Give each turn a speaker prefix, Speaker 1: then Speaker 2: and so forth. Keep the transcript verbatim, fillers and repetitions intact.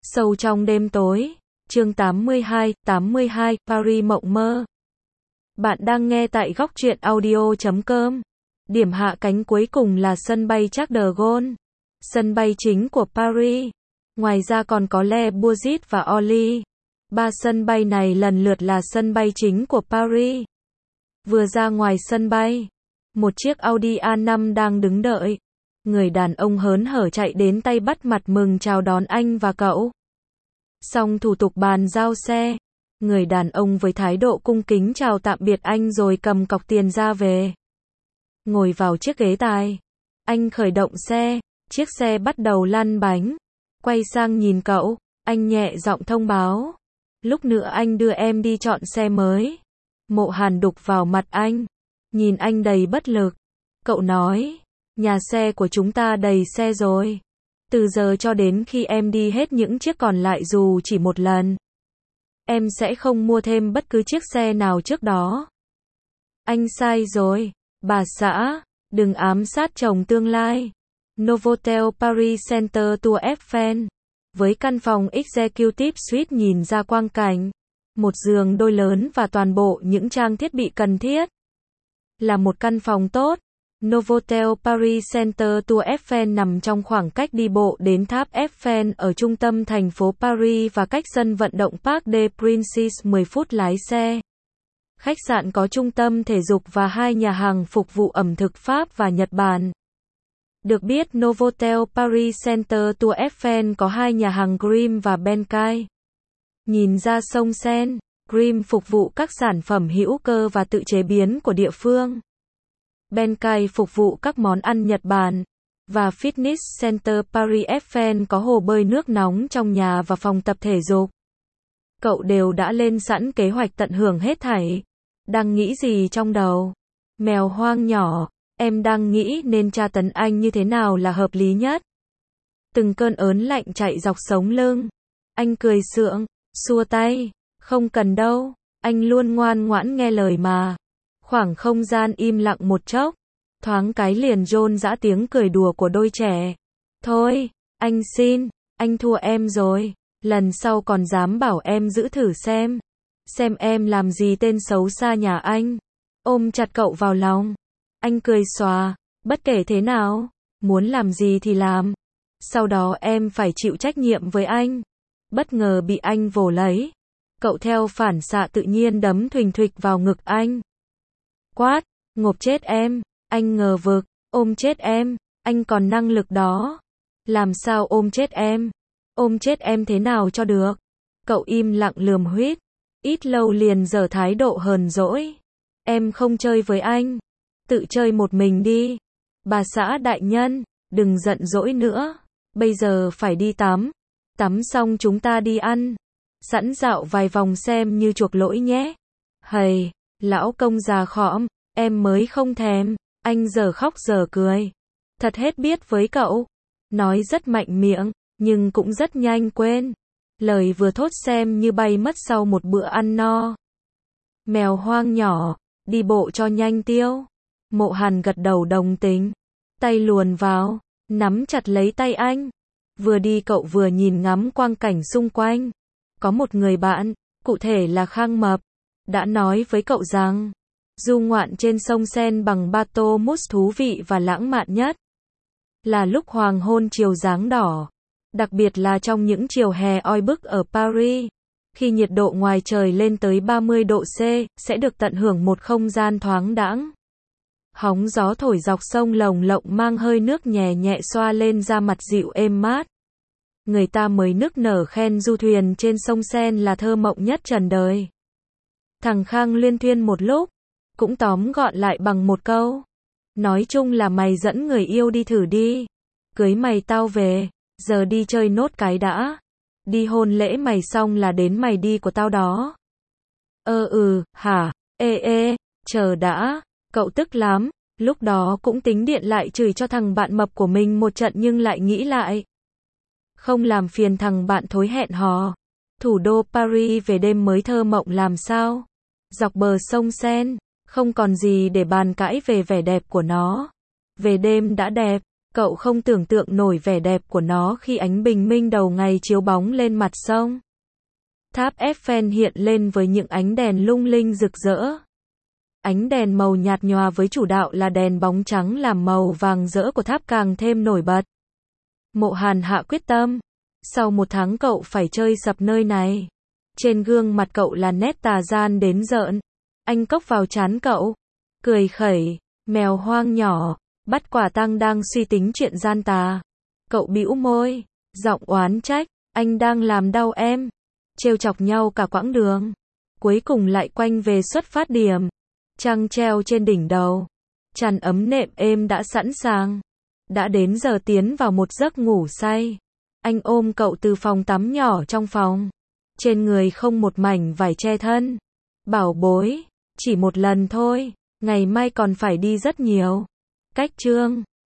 Speaker 1: Sâu trong đêm tối, chương tám mươi hai, tám mươi hai, Paris mộng mơ. Bạn đang nghe tại góc truyện audio chấm com. Điểm hạ cánh cuối cùng là sân bay Charles de Gaulle, sân bay chính của Paris. Ngoài ra còn có Le Bourget và Orly. Ba sân bay này lần lượt là sân bay chính của Paris. Vừa ra ngoài sân bay, một chiếc Audi a năm đang đứng đợi. Người đàn ông hớn hở chạy đến tay bắt mặt mừng chào đón anh và cậu. Xong thủ tục bàn giao xe, người đàn ông với thái độ cung kính chào tạm biệt anh rồi cầm cọc tiền ra về. Ngồi vào chiếc ghế tài, anh khởi động xe, chiếc xe bắt đầu lăn bánh. Quay sang nhìn cậu, anh nhẹ giọng thông báo. Lúc nữa anh đưa em đi chọn xe mới. Mộ Hàn đục vào mặt anh, nhìn anh đầy bất lực. Cậu nói, nhà xe của chúng ta đầy xe rồi. Từ giờ cho đến khi em đi hết những chiếc còn lại dù chỉ một lần, em sẽ không mua thêm bất cứ chiếc xe nào trước đó. Anh sai rồi, bà xã, đừng ám sát chồng tương lai. Novotel Paris Center Tour Eiffel, với căn phòng Executive Suite nhìn ra quang cảnh, một giường đôi lớn và toàn bộ những trang thiết bị cần thiết. Là một căn phòng tốt, Novotel Paris Center Tour Eiffel nằm trong khoảng cách đi bộ đến tháp Eiffel ở trung tâm thành phố Paris và cách sân vận động Parc des Princes mười phút lái xe. Khách sạn có trung tâm thể dục và hai nhà hàng phục vụ ẩm thực Pháp và Nhật Bản. Được biết Novotel Paris Center Tour Eiffel có hai nhà hàng Grimm và Benkai. Nhìn ra sông Seine, Grimm phục vụ các sản phẩm hữu cơ và tự chế biến của địa phương. Benkai phục vụ các món ăn Nhật Bản. Và Fitness Center Paris Eiffel có hồ bơi nước nóng trong nhà và phòng tập thể dục. Cậu đều đã lên sẵn kế hoạch tận hưởng hết thảy. Đang nghĩ gì trong đầu? Mèo hoang nhỏ, em đang nghĩ nên tra tấn anh như thế nào là hợp lý nhất. Từng cơn ớn lạnh chạy dọc sống lưng. Anh cười sượng, xua tay. Không cần đâu, anh luôn ngoan ngoãn nghe lời mà. Khoảng không gian im lặng một chốc, thoáng cái liền rôn rã tiếng cười đùa của đôi trẻ. Thôi, anh xin, anh thua em rồi, lần sau còn dám bảo em giữ thử xem. Xem em làm gì tên xấu xa nhà anh. Ôm chặt cậu vào lòng. Anh cười xòa, bất kể thế nào, muốn làm gì thì làm. Sau đó em phải chịu trách nhiệm với anh. Bất ngờ bị anh vồ lấy. Cậu theo phản xạ tự nhiên đấm thình thịch vào ngực anh. Quát, ngộp chết em, anh ngờ vực, ôm chết em, anh còn năng lực đó. Làm sao ôm chết em? Ôm chết em thế nào cho được? Cậu im lặng lườm huýt, ít lâu liền giở thái độ hờn dỗi. Em không chơi với anh, tự chơi một mình đi. Bà xã đại nhân, đừng giận dỗi nữa, bây giờ phải đi tắm. Tắm xong chúng ta đi ăn. Sẵn dạo vài vòng xem như chuộc lỗi nhé. Hầy, lão công già khõm, em mới không thèm. Anh giờ khóc giờ cười. Thật hết biết với cậu. Nói rất mạnh miệng, nhưng cũng rất nhanh quên. Lời vừa thốt xem như bay mất sau một bữa ăn no. Mèo hoang nhỏ, đi bộ cho nhanh tiêu. Mộ Hàn gật đầu đồng tình. Tay luồn vào, nắm chặt lấy tay anh. Vừa đi cậu vừa nhìn ngắm quang cảnh xung quanh. Có một người bạn, cụ thể là Khang Mập, đã nói với cậu rằng, du ngoạn trên sông Seine bằng bateau mousse thú vị và lãng mạn nhất là lúc hoàng hôn chiều dáng đỏ. Đặc biệt là trong những chiều hè oi bức ở Paris, khi nhiệt độ ngoài trời lên tới ba mươi độ C, sẽ được tận hưởng một không gian thoáng đãng. Hóng gió thổi dọc sông lồng lộng mang hơi nước nhẹ nhẹ xoa lên da mặt dịu êm mát. Người ta mới nức nở khen du thuyền trên sông Seine là thơ mộng nhất trần đời. Thằng Khang luyên thuyên một lúc, cũng tóm gọn lại bằng một câu. Nói chung là mày dẫn người yêu đi thử đi. Cưới mày tao về, giờ đi chơi nốt cái đã. Đi hôn lễ mày xong là đến mày đi của tao đó. Ơ ừ, hả, ê ê, chờ đã, cậu tức lắm. Lúc đó cũng tính điện lại chửi cho thằng bạn mập của mình một trận nhưng lại nghĩ lại. Không làm phiền thằng bạn thối hẹn hò. Thủ đô Paris về đêm mới thơ mộng làm sao. Dọc bờ sông Seine, không còn gì để bàn cãi về vẻ đẹp của nó. Về đêm đã đẹp, Cậu không tưởng tượng nổi vẻ đẹp của nó khi ánh bình minh đầu ngày chiếu bóng lên mặt sông. Tháp Eiffel hiện lên với những ánh đèn lung linh rực rỡ. Ánh đèn màu nhạt nhòa với chủ đạo là đèn bóng trắng làm màu vàng rỡ của tháp càng thêm nổi bật. Mộ Hàn hạ quyết tâm. Sau một tháng cậu phải chơi sập nơi này. Trên gương mặt cậu là nét tà gian đến rợn. Anh cốc vào trán cậu. Cười khẩy. Mèo hoang nhỏ. Bắt quả tang đang suy tính chuyện gian tà. Cậu bĩu môi. Giọng oán trách. Anh đang làm đau em. Trêu chọc nhau cả quãng đường. Cuối cùng lại quanh về xuất phát điểm. Trăng treo trên đỉnh đầu. Chăn ấm nệm êm đã sẵn sàng. Đã đến giờ tiến vào một giấc ngủ say. Anh ôm cậu từ phòng tắm nhỏ trong phòng. Trên người không một mảnh vải che thân. Bảo bối, chỉ một lần thôi, ngày mai còn phải đi rất nhiều. Cách chương